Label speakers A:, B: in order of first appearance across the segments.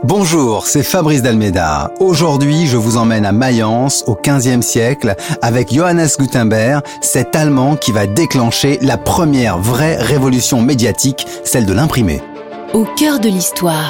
A: Bonjour, c'est Fabrice d'Almeida. Aujourd'hui, je vous emmène à Mayence, au XVe siècle, avec Johannes Gutenberg, cet Allemand qui va déclencher la première vraie révolution médiatique, celle de l'imprimé.
B: Au cœur de l'histoire.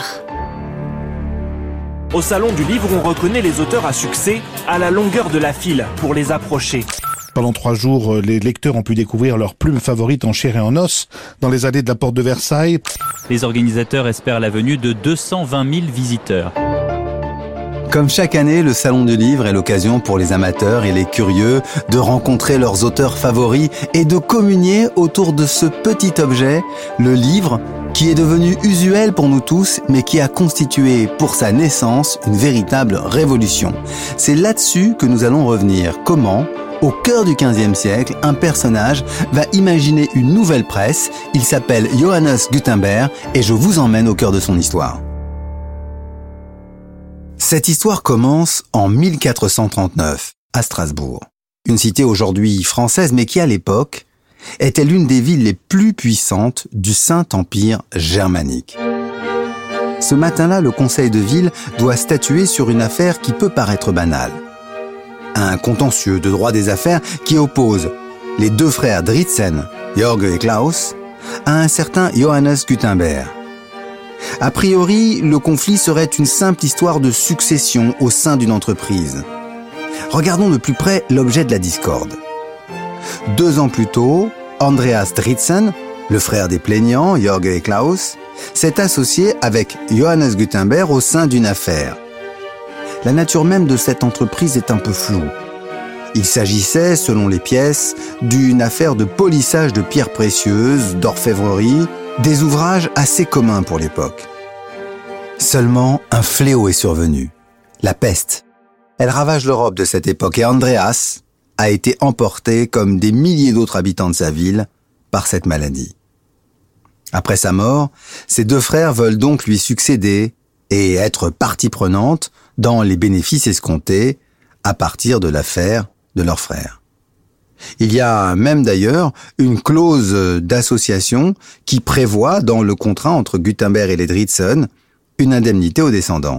C: Au salon du livre, on reconnaît les auteurs à succès à la longueur de la file pour les approcher.
D: Pendant 3 jours, les lecteurs ont pu découvrir leurs plumes favorites en chair et en os dans les allées de la porte de Versailles.
E: Les organisateurs espèrent la venue de 220 000 visiteurs.
A: Comme chaque année, le Salon du Livre est l'occasion pour les amateurs et les curieux de rencontrer leurs auteurs favoris et de communier autour de ce petit objet, le livre, qui est devenu usuel pour nous tous, mais qui a constitué pour sa naissance une véritable révolution. C'est là-dessus que nous allons revenir. Comment ? Au cœur du XVe siècle, un personnage va imaginer une nouvelle presse. Il s'appelle Johannes Gutenberg et je vous emmène au cœur de son histoire. Cette histoire commence en 1439, à Strasbourg. Une cité aujourd'hui française, mais qui à l'époque était l'une des villes les plus puissantes du Saint-Empire germanique. Ce matin-là, le conseil de ville doit statuer sur une affaire qui peut paraître banale. Un contentieux de droit des affaires qui oppose les 2 frères Dritzen, Jörg et Klaus, à un certain Johannes Gutenberg. A priori, le conflit serait une simple histoire de succession au sein d'une entreprise. Regardons de plus près l'objet de la discorde. 2 ans plus tôt, Andreas Dritzen, le frère des plaignants, Jörg et Klaus, s'est associé avec Johannes Gutenberg au sein d'une affaire. La nature même de cette entreprise est un peu floue. Il s'agissait, selon les pièces, d'une affaire de polissage de pierres précieuses, d'orfèvrerie, des ouvrages assez communs pour l'époque. Seulement, un fléau est survenu, la peste. Elle ravage l'Europe de cette époque et Andreas a été emporté, comme des milliers d'autres habitants de sa ville, par cette maladie. Après sa mort, ses 2 frères veulent donc lui succéder et être partie prenante dans les bénéfices escomptés à partir de l'affaire de leur frère. Il y a même d'ailleurs une clause d'association qui prévoit dans le contrat entre Gutenberg et les Dritzen une indemnité aux descendants.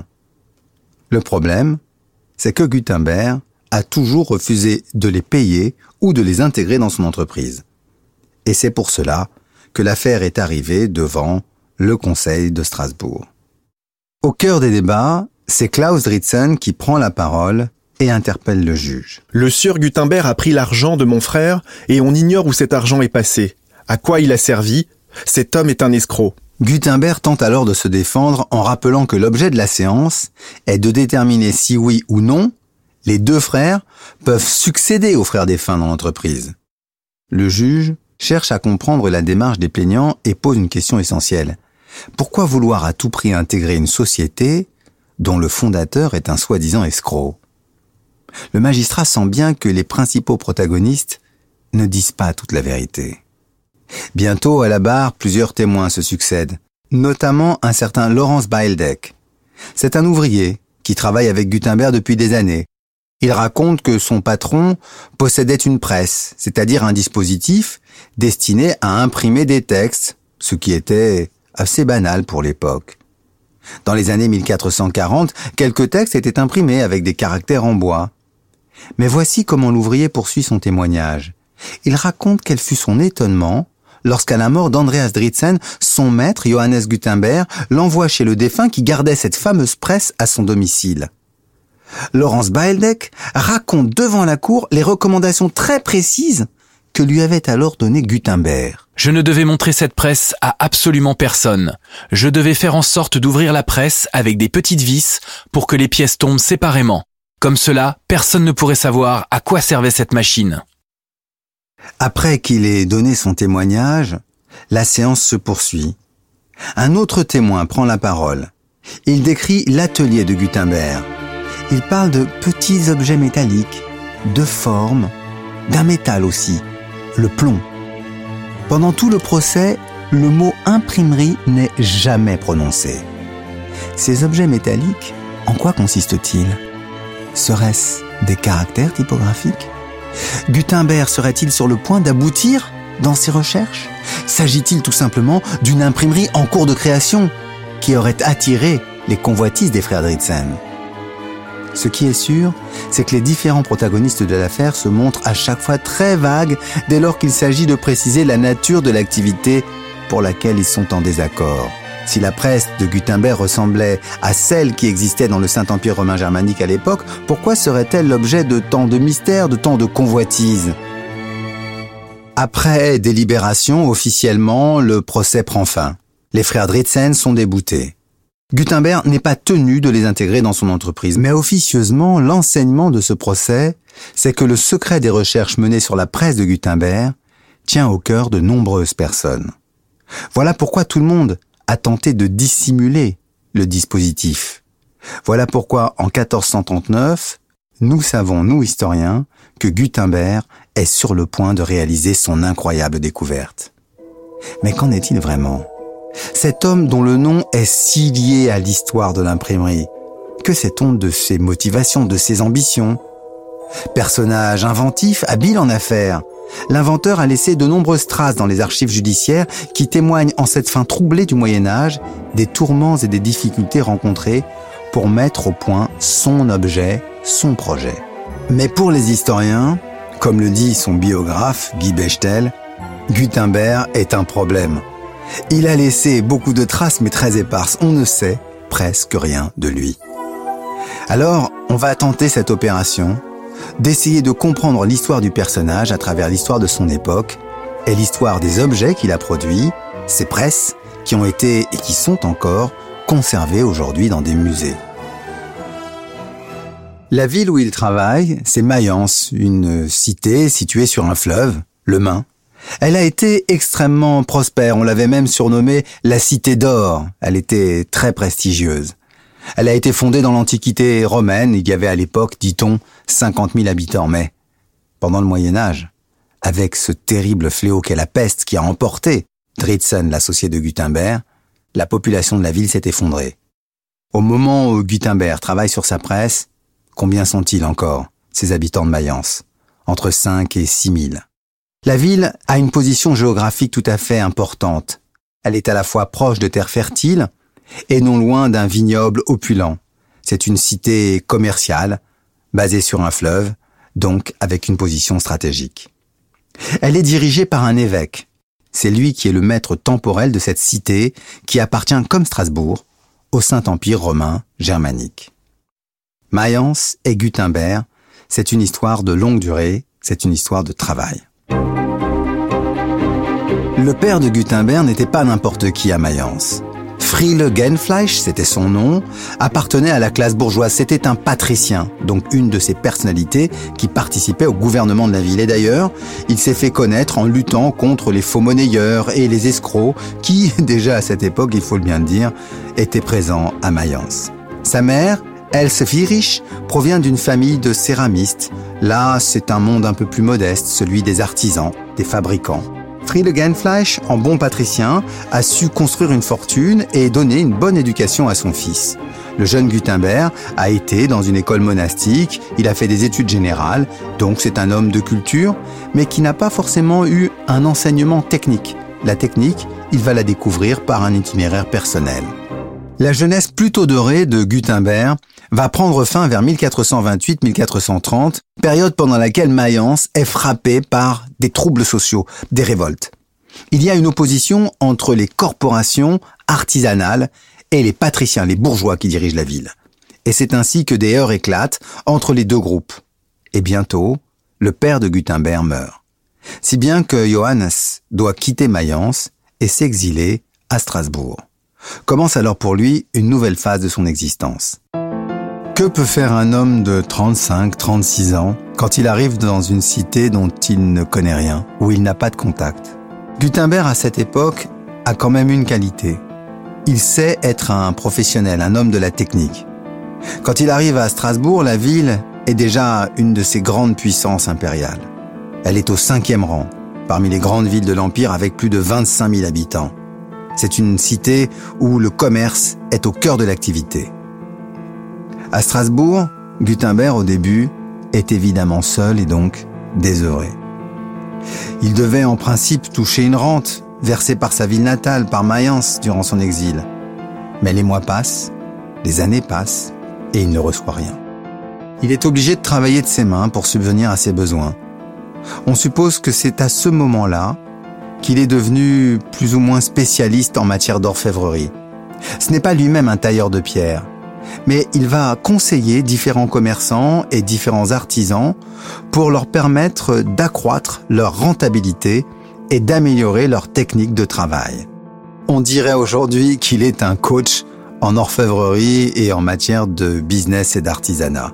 A: Le problème, c'est que Gutenberg a toujours refusé de les payer ou de les intégrer dans son entreprise. Et c'est pour cela que l'affaire est arrivée devant le Conseil de Strasbourg. Au cœur des débats, c'est Klaus Dritzen qui prend la parole et interpelle le juge.
F: Le sieur Gutenberg a pris l'argent de mon frère et on ignore où cet argent est passé. À quoi il a servi ? Cet homme est un escroc.
A: Gutenberg tente alors de se défendre en rappelant que l'objet de la séance est de déterminer si oui ou non les 2 frères peuvent succéder aux frères défunts dans l'entreprise. Le juge cherche à comprendre la démarche des plaignants et pose une question essentielle. Pourquoi vouloir à tout prix intégrer une société dont le fondateur est un soi-disant escroc ? Le magistrat sent bien que les principaux protagonistes ne disent pas toute la vérité. Bientôt, à la barre, plusieurs témoins se succèdent, notamment un certain Laurens Beildeck. C'est un ouvrier qui travaille avec Gutenberg depuis des années. Il raconte que son patron possédait une presse, c'est-à-dire un dispositif destiné à imprimer des textes, ce qui était assez banal pour l'époque. Dans les années 1440, quelques textes étaient imprimés avec des caractères en bois. Mais voici comment l'ouvrier poursuit son témoignage. Il raconte quel fut son étonnement lorsqu'à la mort d'Andreas Dritzen, son maître, Johannes Gutenberg, l'envoie chez le défunt qui gardait cette fameuse presse à son domicile. Laurens Beildeck raconte devant la cour les recommandations très précises que lui avait alors donné Gutenberg.
G: Je ne devais montrer cette presse à absolument personne. Je devais faire en sorte d'ouvrir la presse avec des petites vis pour que les pièces tombent séparément. Comme cela, personne ne pourrait savoir à quoi servait cette machine.
A: Après qu'il ait donné son témoignage, la séance se poursuit. Un autre témoin prend la parole. Il décrit l'atelier de Gutenberg. Il parle de petits objets métalliques, de formes, d'un métal aussi, le plomb. Pendant tout le procès, le mot imprimerie n'est jamais prononcé. Ces objets métalliques, en quoi consistent-ils ? Serait-ce des caractères typographiques ? Gutenberg serait-il sur le point d'aboutir dans ses recherches ? S'agit-il tout simplement d'une imprimerie en cours de création qui aurait attiré les convoitises des frères Dritzen. Ce qui est sûr, c'est que les différents protagonistes de l'affaire se montrent à chaque fois très vagues dès lors qu'il s'agit de préciser la nature de l'activité pour laquelle ils sont en désaccord. Si la presse de Gutenberg ressemblait à celle qui existait dans le Saint-Empire romain germanique à l'époque, pourquoi serait-elle l'objet de tant de mystères, de tant de convoitises ? Après délibération, officiellement, le procès prend fin. Les frères Dritzen sont déboutés. Gutenberg n'est pas tenu de les intégrer dans son entreprise, mais officieusement, l'enseignement de ce procès, c'est que le secret des recherches menées sur la presse de Gutenberg tient au cœur de nombreuses personnes. Voilà pourquoi tout le monde a tenté de dissimuler le dispositif. Voilà pourquoi, en 1439, nous savons, nous historiens, que Gutenberg est sur le point de réaliser son incroyable découverte. Mais qu'en est-il vraiment ? Cet homme dont le nom est si lié à l'histoire de l'imprimerie, que sait-on de ses motivations, de ses ambitions ? Personnage inventif, habile en affaires, l'inventeur a laissé de nombreuses traces dans les archives judiciaires qui témoignent en cette fin troublée du Moyen-Âge des tourments et des difficultés rencontrées pour mettre au point son objet, son projet. Mais pour les historiens, comme le dit son biographe Guy Bechtel, Gutenberg est un problème. Il a laissé beaucoup de traces mais très éparses. On ne sait presque rien de lui. Alors, on va tenter cette opération d'essayer de comprendre l'histoire du personnage à travers l'histoire de son époque et l'histoire des objets qu'il a produits, ses presses, qui ont été et qui sont encore conservées aujourd'hui dans des musées. La ville où il travaille, c'est Mayence, une cité située sur un fleuve, le Main. Elle a été extrêmement prospère, on l'avait même surnommée la Cité d'Or. Elle était très prestigieuse. Elle a été fondée dans l'Antiquité romaine, il y avait à l'époque, dit-on, 50 000 habitants. Mais pendant le Moyen-Âge, avec ce terrible fléau qu'est la peste qui a emporté Dritzen, l'associé de Gutenberg, la population de la ville s'est effondrée. Au moment où Gutenberg travaille sur sa presse, combien sont-ils encore, ces habitants de Mayence ? Entre 5 et 6 000. La ville a une position géographique tout à fait importante. Elle est à la fois proche de terres fertiles et non loin d'un vignoble opulent. C'est une cité commerciale, basée sur un fleuve, donc avec une position stratégique. Elle est dirigée par un évêque. C'est lui qui est le maître temporel de cette cité qui appartient, comme Strasbourg, au Saint-Empire romain germanique. Mayence et Gutenberg, c'est une histoire de longue durée, c'est une histoire de travail. Le père de Gutenberg n'était pas n'importe qui à Mayence. Friele Genfleisch, c'était son nom, appartenait à la classe bourgeoise. C'était un patricien, donc une de ces personnalités qui participaient au gouvernement de la ville. Et d'ailleurs, il s'est fait connaître en luttant contre les faux monnayeurs et les escrocs qui, déjà à cette époque, il faut bien le dire, étaient présents à Mayence. Sa mère, Else Friedrich, provient d'une famille de céramistes. Là, c'est un monde un peu plus modeste, celui des artisans, des fabricants. Friele Genfleisch, en bon patricien, a su construire une fortune et donner une bonne éducation à son fils. Le jeune Gutenberg a été dans une école monastique, il a fait des études générales, donc c'est un homme de culture, mais qui n'a pas forcément eu un enseignement technique. La technique, il va la découvrir par un itinéraire personnel. La jeunesse plutôt dorée de Gutenberg va prendre fin vers 1428-1430, période pendant laquelle Mayence est frappée par des troubles sociaux, des révoltes. Il y a une opposition entre les corporations artisanales et les patriciens, les bourgeois qui dirigent la ville. Et c'est ainsi que des heurts éclatent entre les deux groupes. Et bientôt, le père de Gutenberg meurt. Si bien que Johannes doit quitter Mayence et s'exiler à Strasbourg. Commence alors pour lui une nouvelle phase de son existence. Que peut faire un homme de 35-36 ans quand il arrive dans une cité dont il ne connaît rien, où il n'a pas de contact ? Gutenberg, à cette époque, a quand même une qualité. Il sait être un professionnel, un homme de la technique. Quand il arrive à Strasbourg, la ville est déjà une de ses grandes puissances impériales. Elle est au 5e rang, parmi les grandes villes de l'Empire avec plus de 25 000 habitants. C'est une cité où le commerce est au cœur de l'activité. À Strasbourg, Gutenberg, au début, est évidemment seul et donc désœuvré. Il devait en principe toucher une rente versée par sa ville natale, par Mayence, durant son exil. Mais les mois passent, Les années passent et il ne reçoit rien. Il est obligé de travailler de ses mains pour subvenir à ses besoins. On suppose que c'est à ce moment-là qu'il est devenu plus ou moins spécialiste en matière d'orfèvrerie. Ce n'est pas lui-même un tailleur de pierre, mais il va conseiller différents commerçants et différents artisans pour leur permettre d'accroître leur rentabilité et d'améliorer leur technique de travail. On dirait aujourd'hui qu'il est un coach en orfèvrerie et en matière de business et d'artisanat.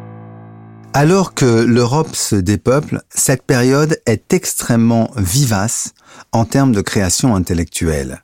A: Alors que l'Europe se dépeuple, cette période est extrêmement vivace en termes de création intellectuelle.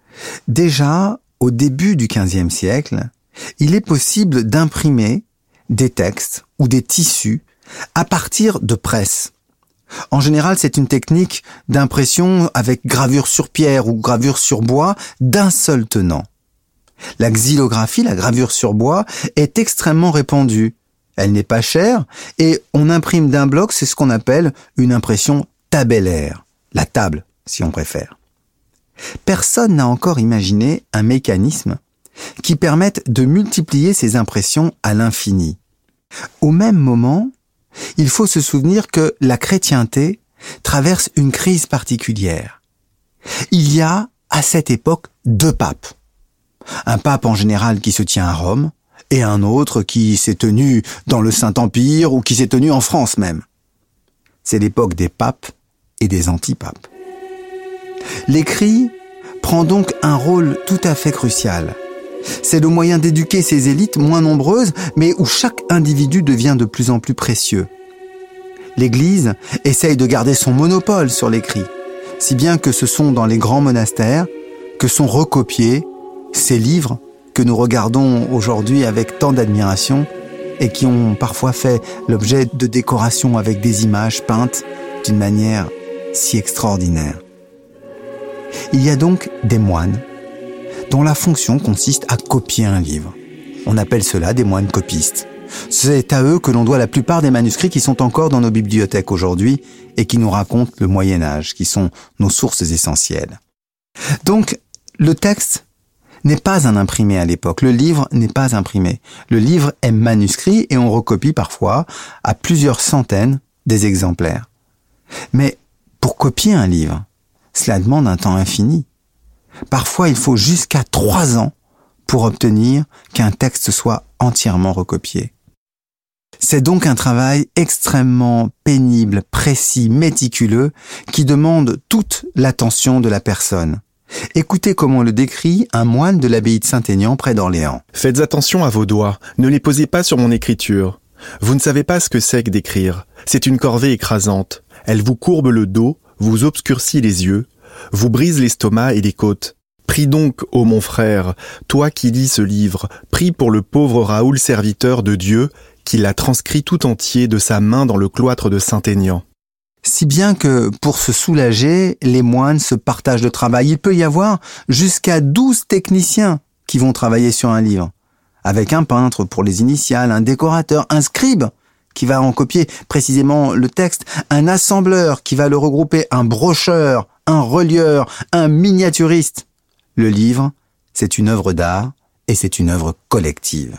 A: Déjà, au début du XVe siècle, il est possible d'imprimer des textes ou des tissus à partir de presses. En général, c'est une technique d'impression avec gravure sur pierre ou gravure sur bois d'un seul tenant. La xylographie, la gravure sur bois, est extrêmement répandue. Elle n'est pas chère et on imprime d'un bloc, c'est ce qu'on appelle une impression tabellaire, la table si on préfère. Personne n'a encore imaginé un mécanisme qui permette de multiplier ces impressions à l'infini. Au même moment, il faut se souvenir que la chrétienté traverse une crise particulière. Il y a, à cette époque, 2 papes. Un pape en général qui se tient à Rome, et un autre qui s'est tenu dans le Saint-Empire ou qui s'est tenu en France même. C'est l'époque des papes et des antipapes. L'écrit prend donc un rôle tout à fait crucial. C'est le moyen d'éduquer ces élites moins nombreuses, mais où chaque individu devient de plus en plus précieux. L'Église essaye de garder son monopole sur l'écrit, si bien que ce sont dans les grands monastères que sont recopiés ces livres que nous regardons aujourd'hui avec tant d'admiration et qui ont parfois fait l'objet de décorations avec des images peintes d'une manière si extraordinaire. Il y a donc des moines dont la fonction consiste à copier un livre. On appelle cela des moines copistes. C'est à eux que l'on doit la plupart des manuscrits qui sont encore dans nos bibliothèques aujourd'hui et qui nous racontent le Moyen-Âge, qui sont nos sources essentielles. Donc, le texte n'est pas un imprimé à l'époque. Le livre n'est pas imprimé. Le livre est manuscrit et on recopie parfois à plusieurs centaines des exemplaires. Mais pour copier un livre, cela demande un temps infini. Parfois, il faut jusqu'à 3 ans pour obtenir qu'un texte soit entièrement recopié. C'est donc un travail extrêmement pénible, précis, méticuleux, qui demande toute l'attention de la personne. Écoutez comment le décrit un moine de l'abbaye de Saint-Aignan près d'Orléans.
F: « Faites attention à vos doigts, ne les posez pas sur mon écriture. Vous ne savez pas ce que c'est que d'écrire. C'est une corvée écrasante. Elle vous courbe le dos, vous obscurcit les yeux, vous brise l'estomac et les côtes. Prie donc, ô mon frère, toi qui lis ce livre, prie pour le pauvre Raoul serviteur de Dieu, qui l'a transcrit tout entier de sa main dans le cloître de Saint-Aignan. »
A: Si bien que, pour se soulager, les moines se partagent le travail. Il peut y avoir jusqu'à 12 techniciens qui vont travailler sur un livre, avec un peintre pour les initiales, un décorateur, un scribe qui va en copier précisément le texte, un assembleur qui va le regrouper, un brocheur, un relieur, un miniaturiste. Le livre, c'est une œuvre d'art et c'est une œuvre collective.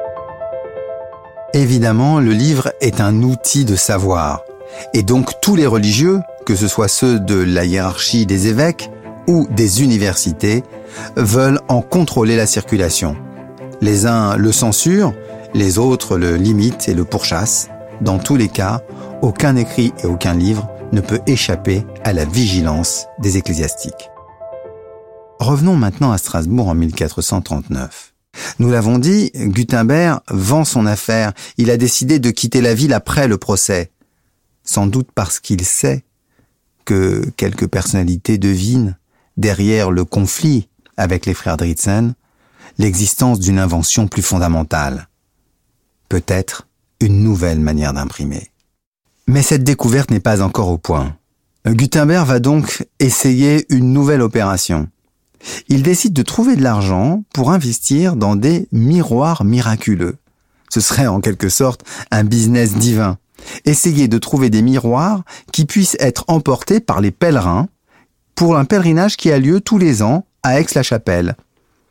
A: Évidemment, le livre est un outil de savoir. Et donc tous les religieux, que ce soit ceux de la hiérarchie des évêques ou des universités, veulent en contrôler la circulation. Les uns le censurent, les autres le limitent et le pourchassent. Dans tous les cas, aucun écrit et aucun livre ne peut échapper à la vigilance des ecclésiastiques. Revenons maintenant à Strasbourg en 1439. Nous l'avons dit, Gutenberg vend son affaire. Il a décidé de quitter la ville après le procès. Sans doute parce qu'il sait que quelques personnalités devinent, derrière le conflit avec les frères Dritzen, l'existence d'une invention plus fondamentale. Peut-être une nouvelle manière d'imprimer. Mais cette découverte n'est pas encore au point. Gutenberg va donc essayer une nouvelle opération. Il décide de trouver de l'argent pour investir dans des miroirs miraculeux. Ce serait en quelque sorte un business divin. Essayer de trouver des miroirs qui puissent être emportés par les pèlerins pour un pèlerinage qui a lieu tous les ans à Aix-la-Chapelle.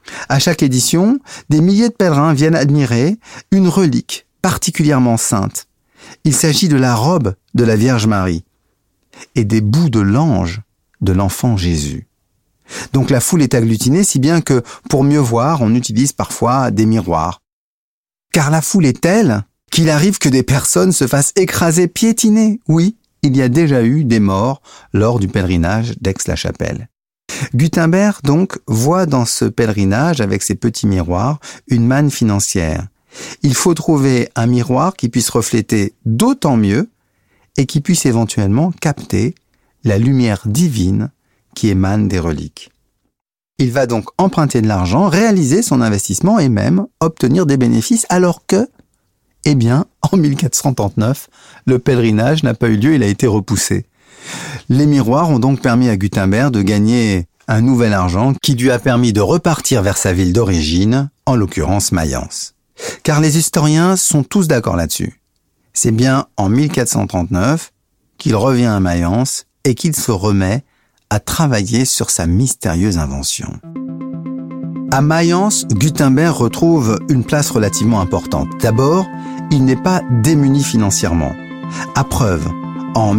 A: À chaque édition, des milliers de pèlerins viennent admirer une relique particulièrement sainte. Il s'agit de la robe de la Vierge Marie et des bouts de l'ange de l'enfant Jésus. Donc la foule est agglutinée, si bien que, pour mieux voir, on utilise parfois des miroirs. Car la foule est telle qu'il arrive que des personnes se fassent écraser, piétiner. Oui, il y a déjà eu des morts lors du pèlerinage d'Aix-la-Chapelle. Gutenberg, donc, voit dans ce pèlerinage, avec ses petits miroirs, une manne financière. Il faut trouver un miroir qui puisse refléter d'autant mieux et qui puisse éventuellement capter la lumière divine qui émane des reliques. Il va donc emprunter de l'argent, réaliser son investissement et même obtenir des bénéfices, alors que, en 1439, le pèlerinage n'a pas eu lieu, il a été repoussé. Les miroirs ont donc permis à Gutenberg de gagner un nouvel argent qui lui a permis de repartir vers sa ville d'origine, en l'occurrence Mayence. Car les historiens sont tous d'accord là-dessus. C'est bien en 1439 qu'il revient à Mayence et qu'il se remet à travailler sur sa mystérieuse invention. À Mayence, Gutenberg retrouve une place relativement importante. D'abord, il n'est pas démuni financièrement. À preuve, en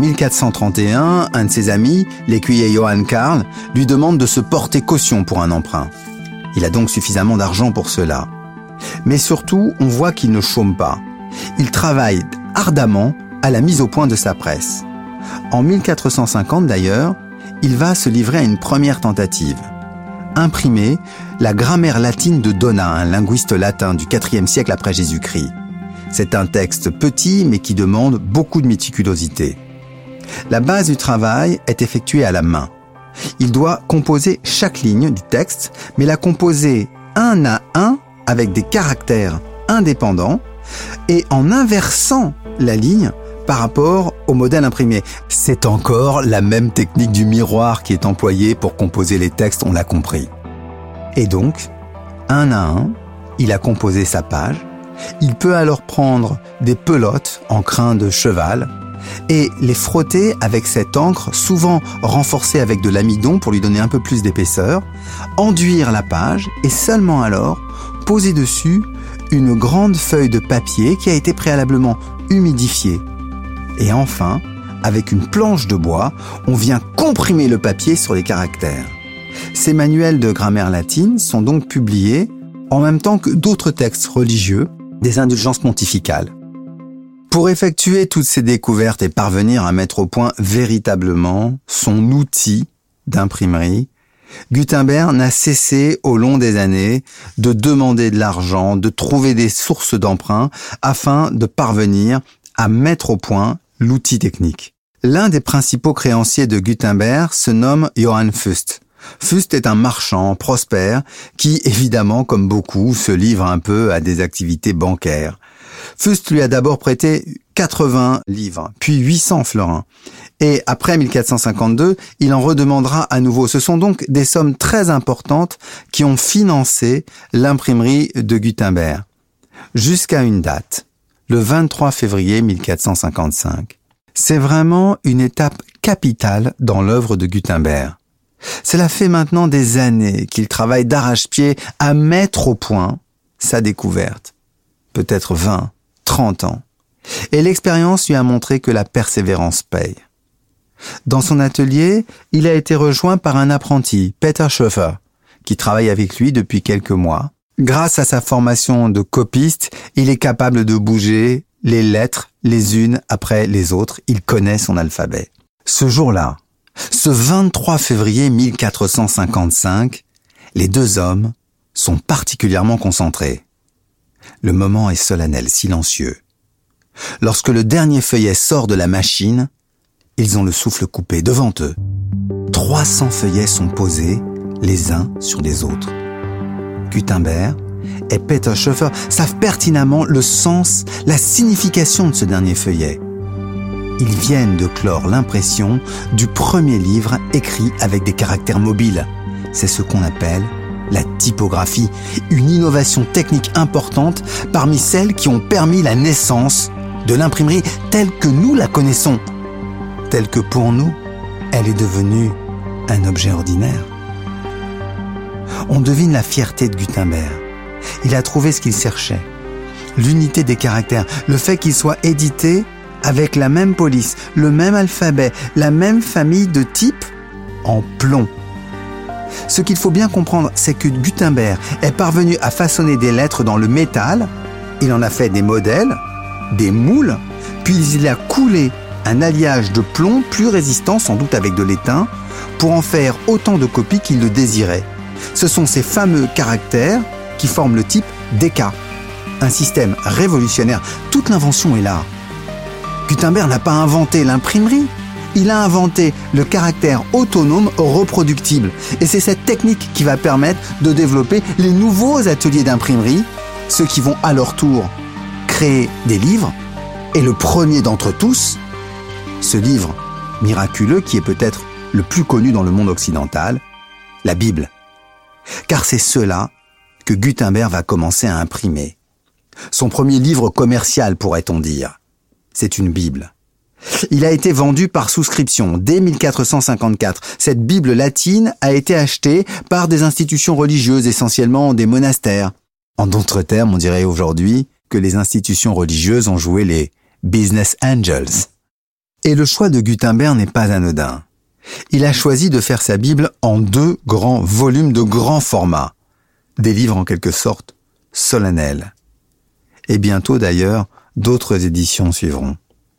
A: 1431, un de ses amis, l'écuyer Johann Karl, lui demande de se porter caution pour un emprunt. Il a donc suffisamment d'argent pour cela. Mais surtout, on voit qu'il ne chôme pas. Il travaille ardemment à la mise au point de sa presse. En 1450 d'ailleurs, il va se livrer à une première tentative. Imprimer la grammaire latine de Donat, un linguiste latin du IVe siècle après Jésus-Christ. C'est un texte petit mais qui demande beaucoup de méticulosité. La base du travail est effectuée à la main. Il doit composer chaque ligne du texte, mais la composer un à un avec des caractères indépendants et en inversant la ligne par rapport au modèle imprimé. C'est encore la même technique du miroir qui est employée pour composer les textes, on l'a compris. Et donc, un à un, il a composé sa page. Il peut alors prendre des pelotes en crin de cheval et les frotter avec cette encre, souvent renforcée avec de l'amidon pour lui donner un peu plus d'épaisseur, enduire la page et seulement alors poser dessus une grande feuille de papier qui a été préalablement humidifiée. Et enfin, avec une planche de bois, on vient comprimer le papier sur les caractères. Ces manuels de grammaire latine sont donc publiés en même temps que d'autres textes religieux, des indulgences pontificales. Pour effectuer toutes ces découvertes et parvenir à mettre au point véritablement son outil d'imprimerie, Gutenberg n'a cessé au long des années de demander de l'argent, de trouver des sources d'emprunt afin de parvenir à mettre au point l'outil technique. L'un des principaux créanciers de Gutenberg se nomme Johann Fust. Fust est un marchand prospère qui, évidemment, comme beaucoup, se livre un peu à des activités bancaires. Fust lui a d'abord prêté 80 livres, puis 800 florins. Et après 1452, il en redemandera à nouveau. Ce sont donc des sommes très importantes qui ont financé l'imprimerie de Gutenberg. Jusqu'à une date, le 23 février 1455. C'est vraiment une étape capitale dans l'œuvre de Gutenberg. Cela fait maintenant des années qu'il travaille d'arrache-pied à mettre au point sa découverte. Peut-être 20, 30 ans. Et l'expérience lui a montré que la persévérance paye. Dans son atelier, il a été rejoint par un apprenti, Peter Schoeffer, qui travaille avec lui depuis quelques mois. Grâce à sa formation de copiste, il est capable de bouger les lettres les unes après les autres. Il connaît son alphabet. Ce jour-là, ce 23 février 1455, les deux hommes sont particulièrement concentrés. Le moment est solennel, silencieux. Lorsque le dernier feuillet sort de la machine, ils ont le souffle coupé devant eux. 300 feuillets sont posés les uns sur les autres. Gutenberg et Peter Schoeffer savent pertinemment le sens, la signification de ce dernier feuillet. Ils viennent de clore l'impression du premier livre écrit avec des caractères mobiles. C'est ce qu'on appelle la typographie, une innovation technique importante parmi celles qui ont permis la naissance de l'imprimerie telle que nous la connaissons, telle que pour nous, elle est devenue un objet ordinaire. On devine la fierté de Gutenberg. Il a trouvé ce qu'il cherchait. L'unité des caractères, le fait qu'il soit édité avec la même police, le même alphabet, la même famille de types en plomb. Ce qu'il faut bien comprendre, c'est que Gutenberg est parvenu à façonner des lettres dans le métal, il en a fait des modèles, des moules, puis il a coulé un alliage de plomb plus résistant, sans doute avec de l'étain, pour en faire autant de copies qu'il le désirait. Ce sont ces fameux caractères qui forment le type DK. Un système révolutionnaire. Toute l'invention est là. Gutenberg n'a pas inventé l'imprimerie. Il a inventé le caractère autonome reproductible. Et c'est cette technique qui va permettre de développer les nouveaux ateliers d'imprimerie, ceux qui vont à leur tour créer des livres. Et le premier d'entre tous, ce livre miraculeux qui est peut-être le plus connu dans le monde occidental, la Bible. Car c'est cela que Gutenberg va commencer à imprimer. Son premier livre commercial, pourrait-on dire. C'est une Bible. Il a été vendu par souscription dès 1454. Cette Bible latine a été achetée par des institutions religieuses, essentiellement des monastères. En d'autres termes, on dirait aujourd'hui que les institutions religieuses ont joué les business angels. Et le choix de Gutenberg n'est pas anodin. Il a choisi de faire sa Bible en 2 grands volumes de grand format. Des livres en quelque sorte solennels. Et bientôt d'ailleurs, d'autres éditions suivront.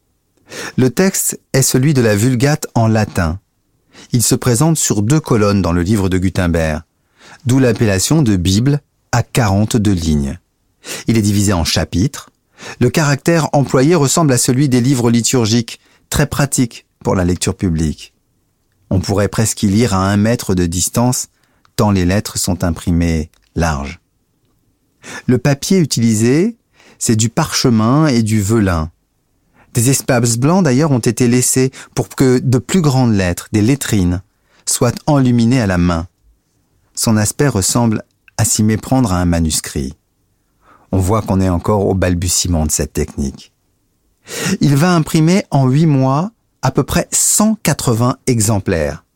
A: Le texte est celui de la Vulgate en latin. Il se présente sur 2 colonnes dans le livre de Gutenberg, d'où l'appellation de Bible à 42 lignes. Il est divisé en chapitres. Le caractère employé ressemble à celui des livres liturgiques, très pratique pour la lecture publique. On pourrait presque y lire à 1 mètre de distance, tant les lettres sont imprimées larges. Le papier utilisé, c'est du parchemin et du velin. Des espaces blancs d'ailleurs ont été laissés pour que de plus grandes lettres, des lettrines, soient enluminées à la main. Son aspect ressemble à s'y méprendre à un manuscrit. On voit qu'on est encore au balbutiement de cette technique. Il va imprimer en 8 mois à peu près 180 exemplaires.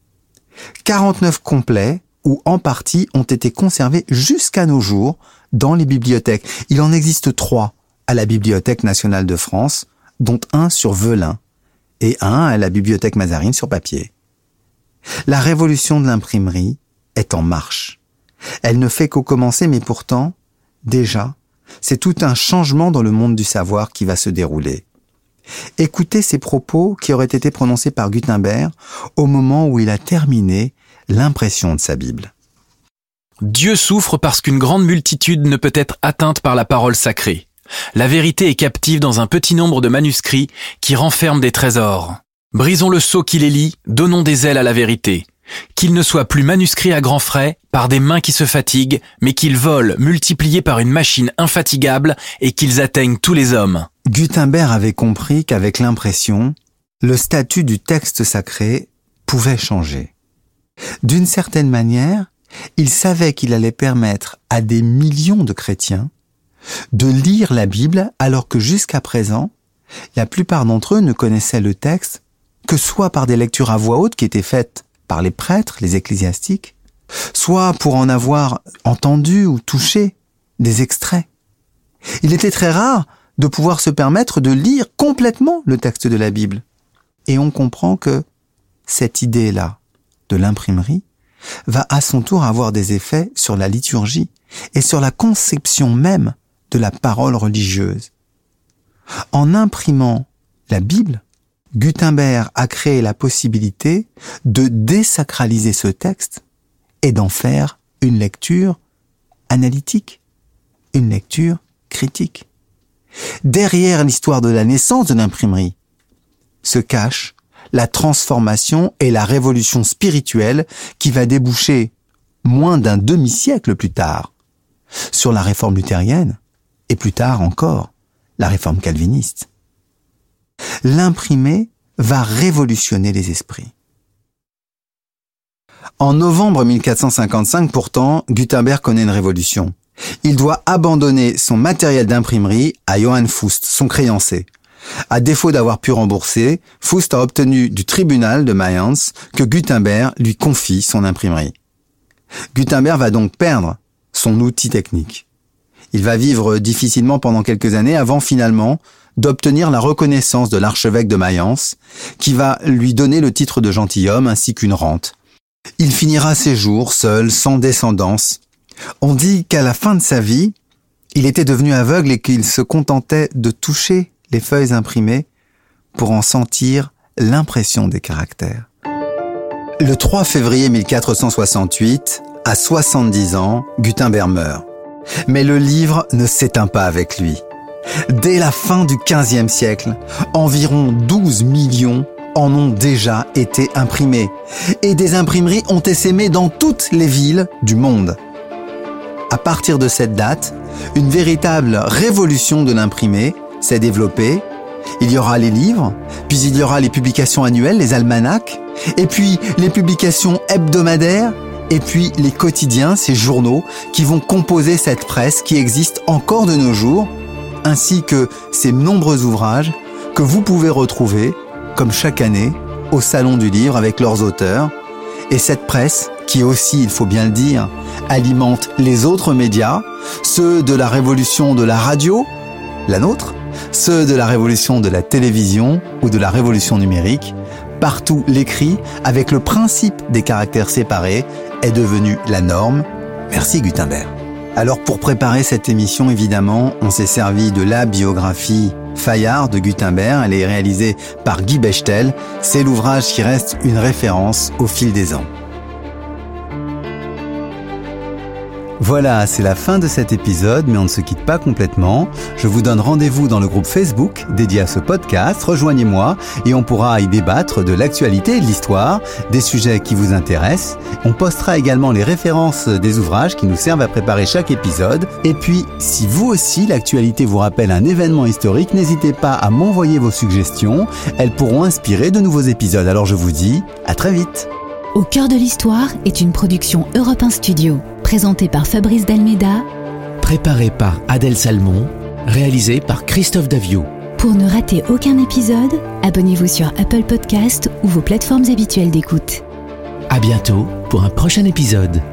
A: 49 complets ou en partie ont été conservés jusqu'à nos jours dans les bibliothèques. Il en existe 3 à la Bibliothèque nationale de France, dont 1 sur velin et 1 à la Bibliothèque Mazarine sur papier. La révolution de l'imprimerie est en marche. Elle ne fait qu'au commencer, mais pourtant, déjà, c'est tout un changement dans le monde du savoir qui va se dérouler. Écoutez ces propos qui auraient été prononcés par Gutenberg au moment où il a terminé l'impression de sa Bible.
G: Dieu souffre parce qu'une grande multitude ne peut être atteinte par la parole sacrée. La vérité est captive dans un petit nombre de manuscrits qui renferment des trésors. Brisons le sceau qui les lie, donnons des ailes à la vérité. Qu'ils ne soient plus manuscrits à grands frais, par des mains qui se fatiguent, mais qu'ils volent, multipliés par une machine infatigable, et qu'ils atteignent tous les hommes.
A: Gutenberg avait compris qu'avec l'impression, le statut du texte sacré pouvait changer. D'une certaine manière, il savait qu'il allait permettre à des millions de chrétiens de lire la Bible alors que jusqu'à présent, la plupart d'entre eux ne connaissaient le texte que soit par des lectures à voix haute qui étaient faites par les prêtres, les ecclésiastiques, soit pour en avoir entendu ou touché des extraits. Il était très rare de pouvoir se permettre de lire complètement le texte de la Bible. Et on comprend que cette idée-là de l'imprimerie va à son tour avoir des effets sur la liturgie et sur la conception même de la parole religieuse. En imprimant la Bible, Gutenberg a créé la possibilité de désacraliser ce texte et d'en faire une lecture analytique, une lecture critique. Derrière l'histoire de la naissance de l'imprimerie se cache la transformation et la révolution spirituelle qui va déboucher moins d'un demi-siècle plus tard sur la réforme luthérienne et plus tard encore la réforme calviniste. L'imprimé va révolutionner les esprits. En novembre 1455, pourtant, Gutenberg connaît une révolution. Il doit abandonner son matériel d'imprimerie à Johann Fust, son créancier. À défaut d'avoir pu rembourser, Fust a obtenu du tribunal de Mayence que Gutenberg lui confie son imprimerie. Gutenberg va donc perdre son outil technique. Il va vivre difficilement pendant quelques années avant finalement d'obtenir la reconnaissance de l'archevêque de Mayence, qui va lui donner le titre de gentilhomme ainsi qu'une rente. Il finira ses jours seul, sans descendance. On dit qu'à la fin de sa vie, il était devenu aveugle et qu'il se contentait de toucher les feuilles imprimées pour en sentir l'impression des caractères. Le 3 février 1468, à 70 ans, Gutenberg meurt. Mais le livre ne s'éteint pas avec lui. Dès la fin du XVe siècle, environ 12 millions en ont déjà été imprimés. Et des imprimeries ont essaimé dans toutes les villes du monde. À partir de cette date, une véritable révolution de l'imprimé s'est développée. Il y aura les livres, puis il y aura les publications annuelles, les almanachs, et puis les publications hebdomadaires, et puis les quotidiens, ces journaux qui vont composer cette presse qui existe encore de nos jours, ainsi que ces nombreux ouvrages que vous pouvez retrouver, comme chaque année, au Salon du Livre avec leurs auteurs. Et cette presse, qui aussi, il faut bien le dire, alimente les autres médias, ceux de la révolution de la radio, la nôtre, ceux de la révolution de la télévision ou de la révolution numérique. Partout, l'écrit, avec le principe des caractères séparés, est devenu la norme. Merci Gutenberg. Alors pour préparer cette émission, évidemment, on s'est servi de la biographie Fayard de Gutenberg. Elle est réalisée par Guy Bechtel. C'est l'ouvrage qui reste une référence au fil des ans. Voilà, c'est la fin de cet épisode, mais on ne se quitte pas complètement. Je vous donne rendez-vous dans le groupe Facebook dédié à ce podcast. Rejoignez-moi et on pourra y débattre de l'actualité et de l'histoire, des sujets qui vous intéressent. On postera également les références des ouvrages qui nous servent à préparer chaque épisode. Et puis, si vous aussi, l'actualité vous rappelle un événement historique, n'hésitez pas à m'envoyer vos suggestions. Elles pourront inspirer de nouveaux épisodes. Alors je vous dis à très vite.
B: Au cœur de l'histoire est une production Europe 1 Studio, présentée par Fabrice Dalméda,
H: préparée par Adèle Salmon, réalisée par Christophe Davio.
B: Pour ne rater aucun épisode, abonnez-vous sur Apple Podcast ou vos plateformes habituelles d'écoute.
H: À bientôt pour un prochain épisode.